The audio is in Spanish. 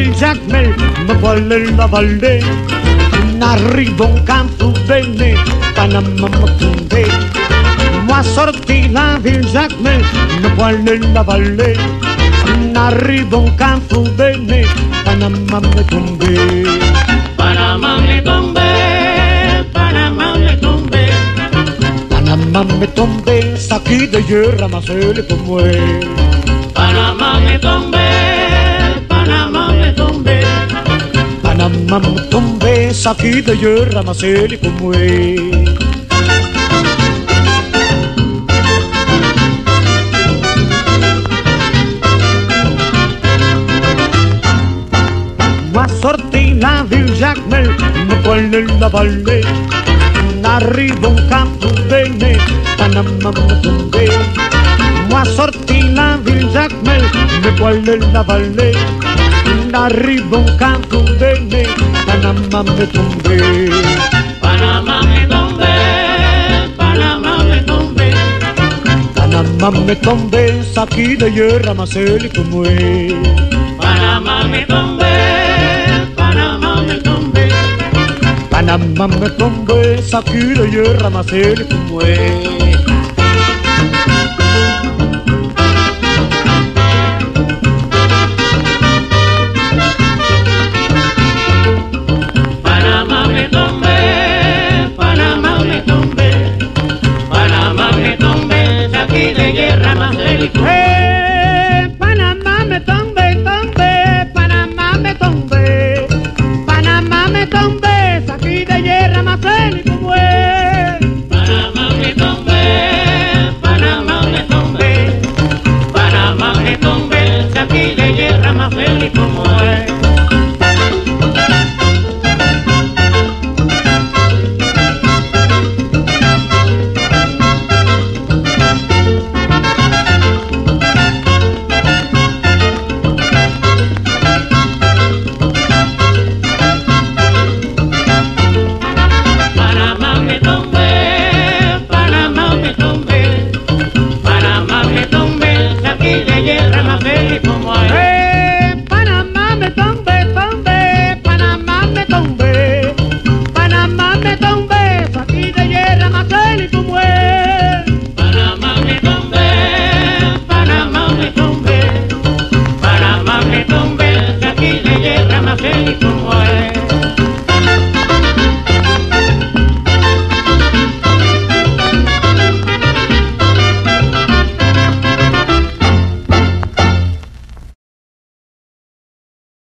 Ville-Jacmel, me voilà la vallée. On arrive au Campo Bene, Panama me tombé. Moi sorti la Ville-Jacmel, me voilà la vallée. On arrive au Campo Bene, Panama me tombé. Panama me tombé, Panama me tombé. Panama me tombé, saqué de yo ramassé les pommes. Panama me tombé, Panama me tombé. Panama me tombé, saqué de yo ramassé les pommes. Moi sorti la Ville-Jacmel, me voilà la vallée. On arrive au Campo Bene, Panama me tombé. Moi sorti la Ville-Jacmel, me voilà la vallée. On arrive au Campo Bene, Panama me tombé. Panama me tombé, Panama me tombé. Panama me tombé, saqué de yo ramassé les pommes. Panama me tombé, Panama me tombé. Panama me tombé, saqué de yo ramassé les pommes.